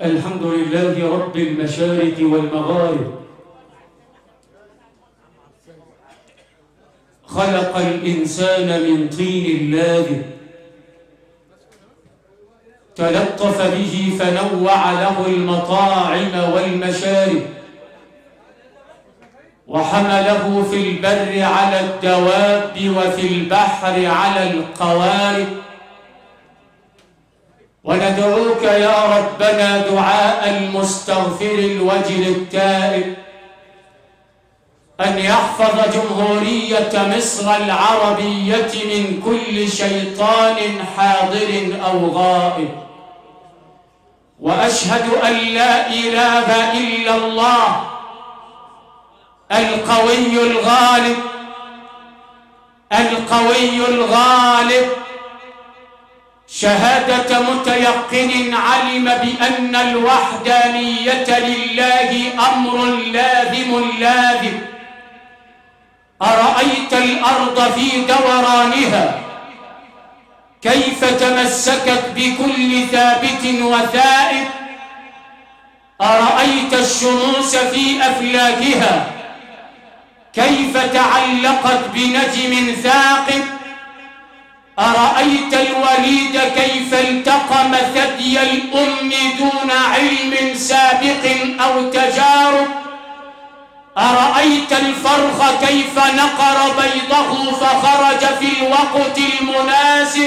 الحمد لله رب المشارق والمغارب، خلق الإنسان من طين لاذب، تلطف به فنوع له المطاعم والمشارب، وحمله في البر على الدواب وفي البحر على القوارب. وندعوك يا ربنا دعاء المستغفر الوجل التائب أن يحفظ جمهورية مصر العربية من كل شيطان حاضر أو غائب. وأشهد أن لا إله إلا الله القوي الغالب، القوي الغالب، شهادة متيقن علم بأن الوحدانية لله أمر لازم لازم. أرأيت الأرض في دورانها كيف تمسكت بكل ثابت وثائب؟ أرأيت الشموس في أفلاكها كيف تعلقت بنجم ثاقب؟ أرأيت الوليد كيف التقم ثدي الأم دون علم سابق أو تجارب؟ أرأيت الفرخ كيف نقر بيضه فخرج في الوقت المناسب؟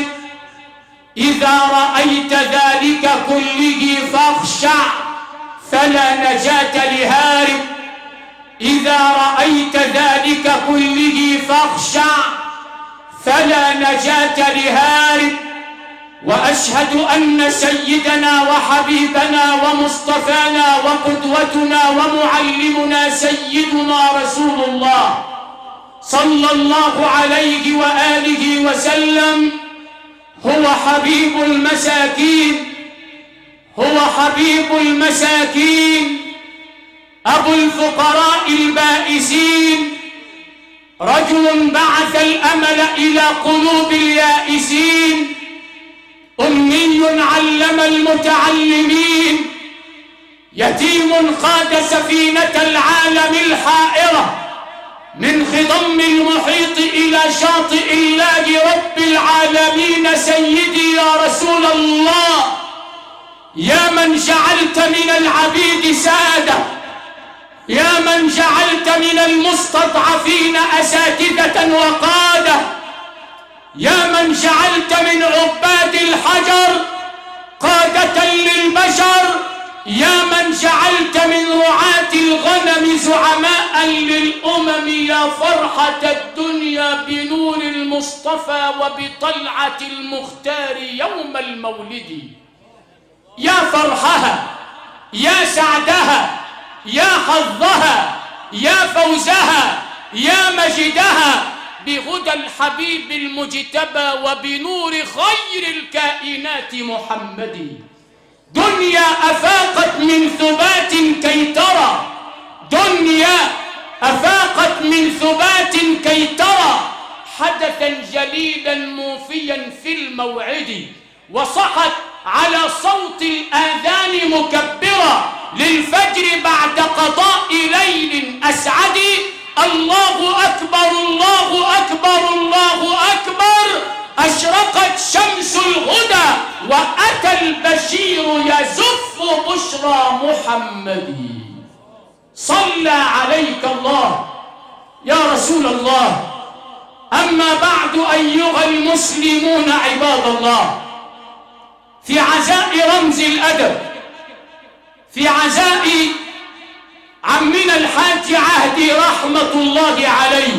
إذا رأيت ذلك كله فاخشع فلا نجاة لهارب. إذا رأيت ذلك كله فاخشع فلا نجاة لهارب. وأشهد أن سيدنا وحبيبنا ومصطفانا وقدوتنا ومعلمنا سيدنا رسول الله صلى الله عليه وآله وسلم هو حبيب المساكين، هو حبيب المساكين، أبو الفقراء البائسين، رجل بعث الأمل إلى قلوب اليائسين، أمي علم المتعلمين، يتيم قاد سفينة العالم الحائرة من خضم المحيط إلى شاطئ الله رب العالمين. سيدي يا رسول الله، يا من جعلت من العبيد سادة، يا من جعلت من المستضعفين أساتذة وقادة، يا من جعلت من عباد الحجر قادة للبشر، يا من جعلت من رعاة الغنم زعماء للأمم، يا فرحة الدنيا بنور المصطفى وبطلعة المختار يوم المولد. يا فرحها، يا سعدها، يا حظها، يا فوزها، يا مجدها بهدى الحبيب المجتبى وبنور خير الكائنات محمد. دنيا أفاقت من ثبات كي ترى، دنيا أفاقت من ثبات كي ترى حدثا جليلا موفيا في الموعد، وصحت على صوت الآذان مكبرة للفجر بعد قضاء ليل أسعد. الله أكبر، الله أكبر، الله أكبر، أشرقت شمس الهدى وأتى البشير يزف بشرى محمد. صلى عليك الله يا رسول الله. أما بعد أيها المسلمون عباد الله، في عزاء رمز الأدب، في عزاء عمنا الحاج عهدي رحمة الله عليه،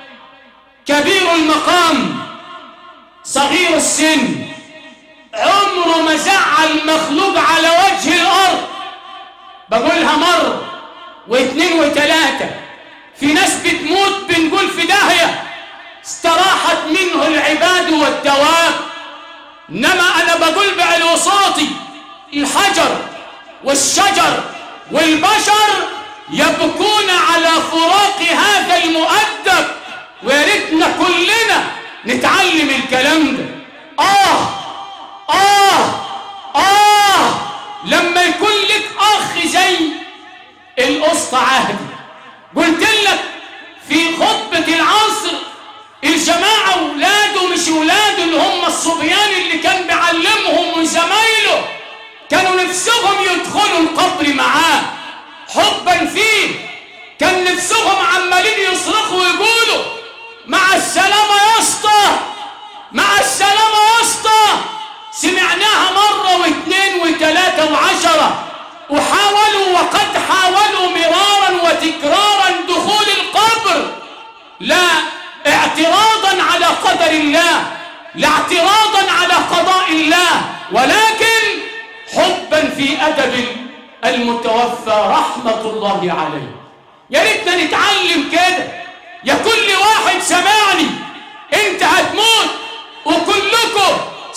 كبير المقام صغير السن، عمره ما زعل مخلوق على وجه الأرض. بقولها مرة واثنين وثلاثة، في ناس بتموت بنقول في داهية استراحت منه العباد والدواب، إنما أنا بقول بالوساطي الحجر والشجر والبشر يبكون على فراق هذا المؤدب، وياريتنا كلنا نتعلم الكلام ده. لما يكون لك أخ زي الأسطى عهدي. قلت لك في خطبة العصر الجماعة أولاده مش أولاده اللي هم الصبيان اللي كان بيعلمهم وزمايله كانوا نفسهم يدخلوا القبر معاه حبا فيه، كان نفسهم عمالين يصرخوا ويقولوا مع السلامة يا اسطى، مع السلامة يا اسطى. سمعناها مرة واثنين وثلاثة وعشرة، وحاولوا وقد حاولوا مرارا وتكرارا دخول القبر، لا اعتراضا على قدر الله، لا اعتراضا على قضاء الله، ولكن حبا في أدب المتوفى رحمة الله عليه. يا ريتنا نتعلم كده. يا كل واحد سمعني، انت هتموت وكلكم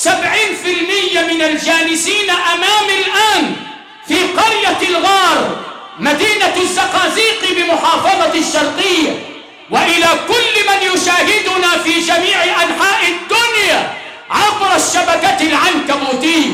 70% من الجالسين أمامي الآن في قرية الغار مدينة الزقازيق بمحافظة الشرقية، وإلى كل من يشاهدنا في جميع أنحاء الدنيا عبر الشبكة العنكبوتية،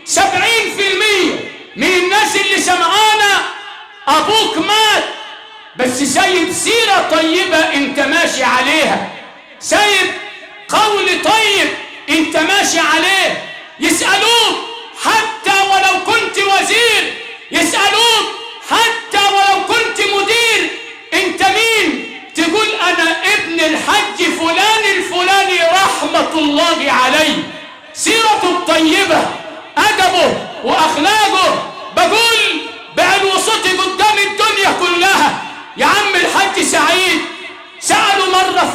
70% من الناس اللي سمعانا أبوك مات بس سايب سيرة طيبة انت ماشي عليها، سايب قول طيب انت ماشي عليه. يسألوك حتى ولو كنت وزير، يسألوك حتى ولو كنت مدير، انت مين؟ تقول انا ابن الحج فلان الفلاني رحمة الله عليه. سيرته الطيبة، أدبه وأخلاقه، بقول بعلو صوتي قدام الدنيا كلها يا عم الحج سعيد. سألوا مرة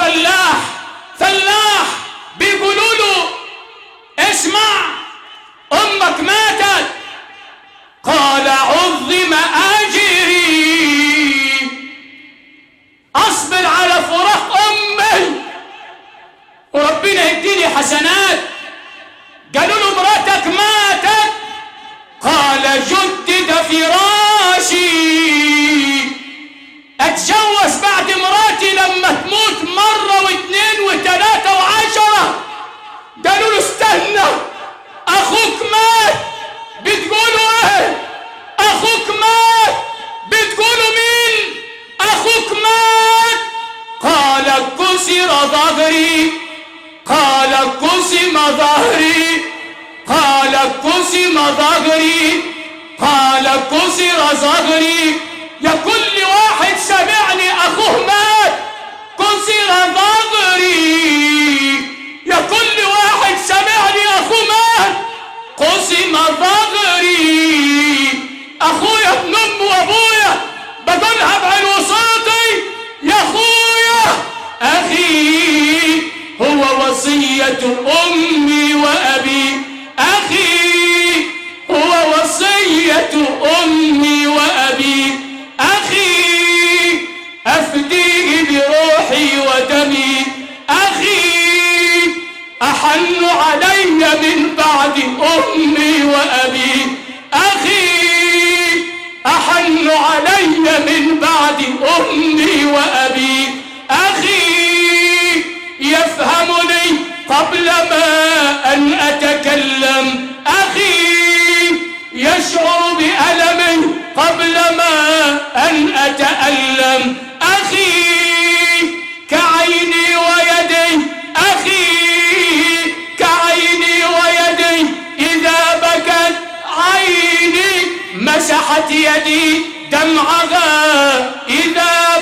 فلاح بيقولوا له اسمع أمك ماتت، قال عظم أجري أصبر على فراق أمي وربنا يديني حسنات. قالوا له مراتك ماتت، قال جدد فراشي، اتجوز بعد مراتي لما تموت مرة واثنين وثلاثة وعشرة. قالوا له استنى اخوك مات، بتقولوا ايه؟ اخوك مات، بتقولوا مين؟ اخوك مات. قال كسر ظهري، قال قسم ظهري، قال قسم ظهري، قال كسر ظهري. يا كل واحد سمعني اخوه مات كسر ظهري، يا كل واحد سمعني اخوه مات قسم ظهري. اخويا ابن ام وابويا بقولها بعلو صوتي، يا اخويا اخي هو وصية امي وابي، اخي هو وصية امي وابي، اخي افديه بروحي ودمي، اخي احن علي من بعد امي وابي، اخي احن علي من بعد امي وابي، اخي يفهمني قبل ما ان اتكلم، اخي يشعر بألمي قبل ما ان اتألم، اخي كعيني ويدي، اخي كعيني ويدي اذا بكت عيني مسحت يدي دمعها، اذا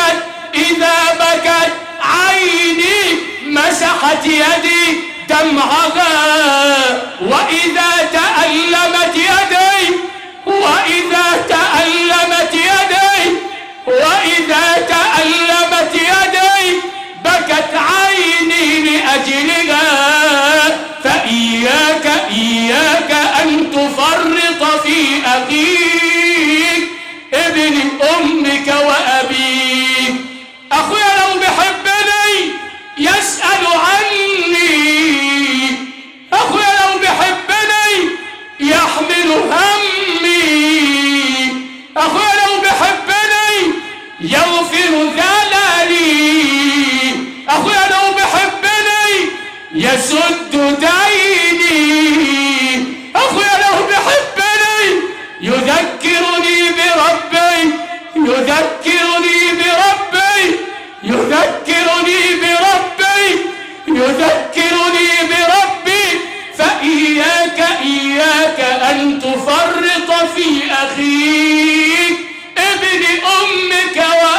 بكت عيني مسحت يدي دمعها، وإذا تألمت يدي، وإذا تألمت يدي، وإذا تألمت يدي بكت عيني لأجلها. فإياك أن تفرط في أخيك ابن أمك وأبيك. أخويا لو بحبني يسأل عني، أخويا لو بحبني يحمل همي، أخويا لو بحبني يغفر ذلالي، أخويا لو بحبني يسد ديني، أخويا لو بحبني تفرط في أخيك ابن أمك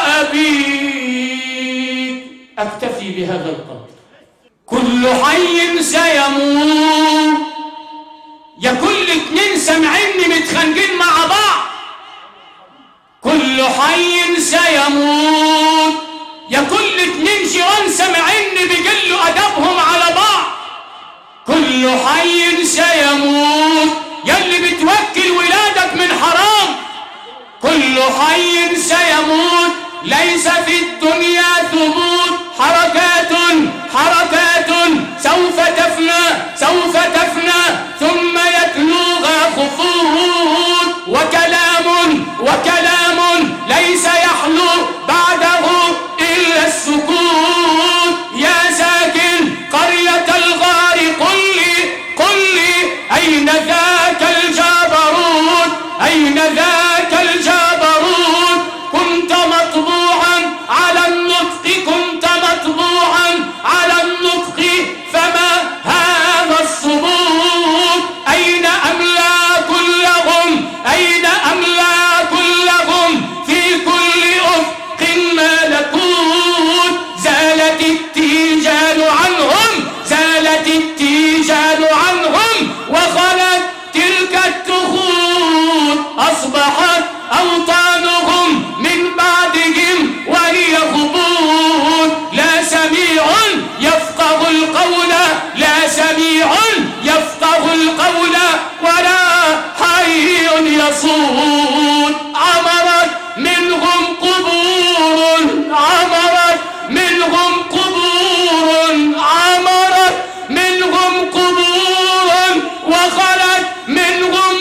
وأبيك. أكتفي بهذا القدر. كل حي سيموت. يا كل اتنين سامعيني متخانقين مع بعض، كل حي سيموت. يا كل اتنين جيران سامعيني بيقلوا أدبهم على بعض، كل حي سيموت. يا اللي بتوكل ولادك من حرام، كل حي سيموت. ليس في الدنيا ثبوت، حركات حركات سوف تفنى سوف تفنى ثم يتلوها خفوت. وكلام وكلام ليس يحلو بعده إلا السكوت. يا ساكن قرية الغار قل لي أين ذاك الجبروت، أين ذاك الجبروت. كنت مطبوعا على النطق، كنت مطبوعا على النطق، فما هذا الصمود. أين أملاك لهم، أين أملاك لهم، في كل أفق ملكوت. زالت التيجان عنهم، زالت التيجان عنهم، وخلت تلك التخوت. أصبحت أوطانهم من بعدهم وهي غبون. لا سميع يفقه القول، لا سميع يفقه القول، ولا حي يصون. عمرت منهم قبور، عمرت منهم قبور، عمرت منهم قبور، وخلت منهم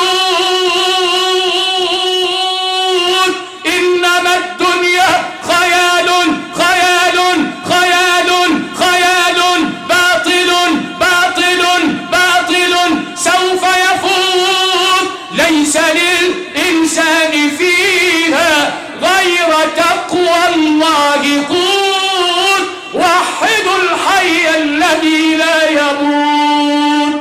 بيوت. إنما الدنيا خيال خيال خيال خيال، باطل باطل باطل سوف يفوت. ليس للإنسان فيها غير تقوى الله قوت. وحدوا الحي الذي لا يموت.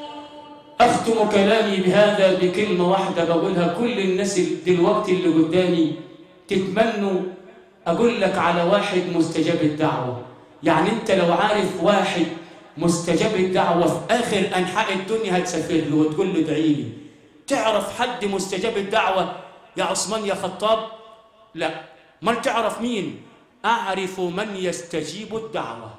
أختم كلامي بهذا بكلمة واحدة بقولها كل الناس دلوقتي اللي قدامي تتمنوا أقول لك على واحد مستجاب الدعوة. يعني أنت لو عارف واحد مستجاب الدعوة في آخر أنحاء الدنيا هتسافر له وتقول له ادعي لي. تعرف حد مستجاب الدعوة يا عثمان يا خطاب؟ لا. ما تعرف مين؟ أعرف من يستجيب الدعوة.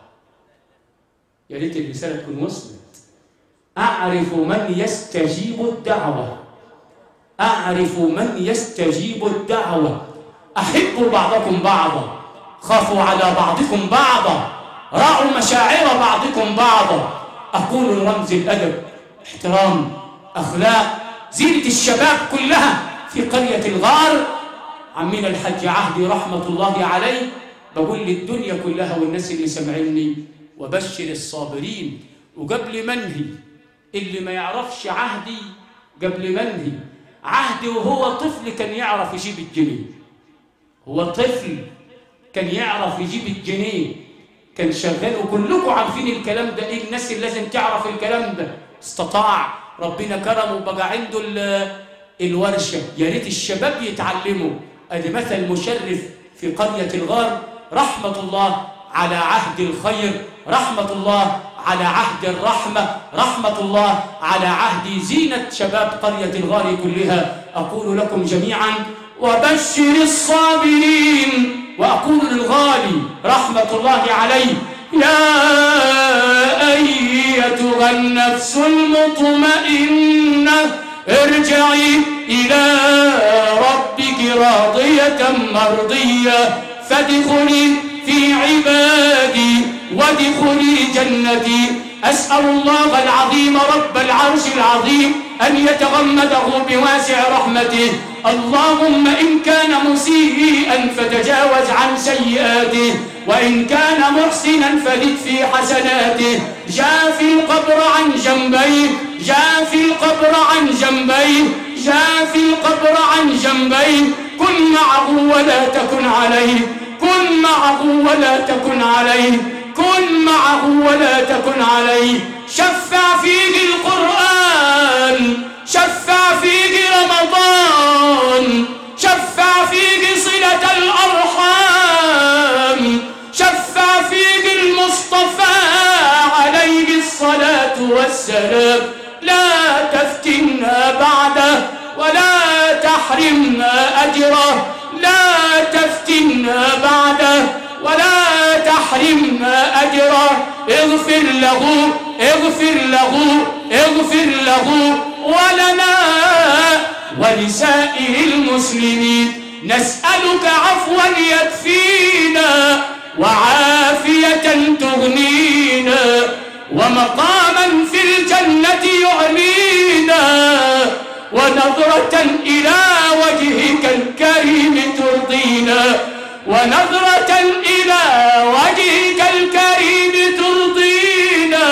يا ريت الرسالة تكون وصلت. أعرف من يستجيب الدعوة، أعرف من يستجيب الدعوة. أحبوا بعضكم بعضا، خافوا على بعضكم بعضا، راعوا مشاعر بعضكم بعضا. أقول رمز الأدب، احترام، أخلاق، زينة الشباب كلها في قرية الغار. عمنا الحج عهدي رحمة الله عليه بقول للدنيا كلها والناس اللي سمعيني وبشر الصابرين. وقبل منهي اللي ما يعرفش عهدي، قبل منهي عهدي وهو طفل كان يعرف يجيب الجنيه. هو طفل كان يعرف يجيب الجنيه، كان شغال. وكلكم عارفين الكلام ده. ايه الناس اللي لازم تعرف الكلام ده؟ استطاع ربنا كرمه وبقى عنده الورشه. يا ريت الشباب يتعلموا. ادي مثل مشرف في قريه الغار. رحمه الله على عهد الخير، رحمه الله على عهد الرحمة، رحمة الله على عهد زينة شباب قرية الغار كلها. أقول لكم جميعا وبشر الصابرين. وأقول للغالي رحمة الله عليه يا أيتها النفس المطمئنة ارجعي إلى ربك راضية مرضية فادخلي في عبادي وادخلي جنتي. أسأل الله العظيم رب العرش العظيم أن يتغمده بواسع رحمته. اللهم إن كان مسيئا فتجاوز عن سيئاته، وإن كان محسنا فزد في حسناته. جاف القبر عن جنبيه، جاف القبر عن جنبيه، جاف القبر عن جنبيه. كن معه ولا تكن عليه، كن معه ولا تكن عليه، كن معه ولا تكن عليه. شفع فيه القرآن، شفع فيه رمضان، شفع فيه صلة الأرحام، شفع فيه المصطفى عليه الصلاة والسلام. لا تفتنا بعده ولا تحرمنا أجره، لا تفتنا بعده ولا تحرمنا أجره. اغفر له اغفر له اغفر له ولنا ولسائر المسلمين. نسألك عفوا يكفينا وعافية تغنينا ومقاما في الجنة يعلينا ونظرة إلى وجهك الكريم ترضينا، ونظرة إلى وجهك الكريم ترضينا،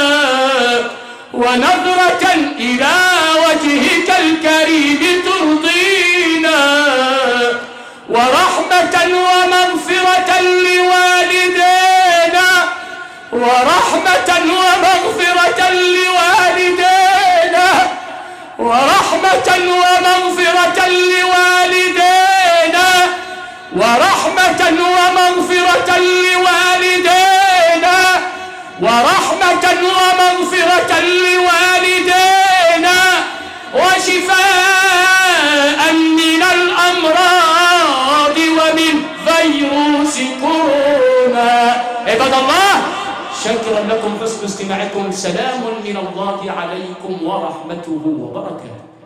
ونظرة إلى وجهك الكريم ترضينا، ورحمة ومغفرة لوالدينا، ورحمة ومغفرة لوالدينا، ورحمة ومغفرة لوالدينا، ورحمة ومغفرة لوالدينا، ورحمة ومغفرة لوالدينا، وشفاء من الأمراض ومن فيروس كورونا. عباد الله، شكرا لكم حسن استماعكم. سلام من الله عليكم ورحمته وبركاته.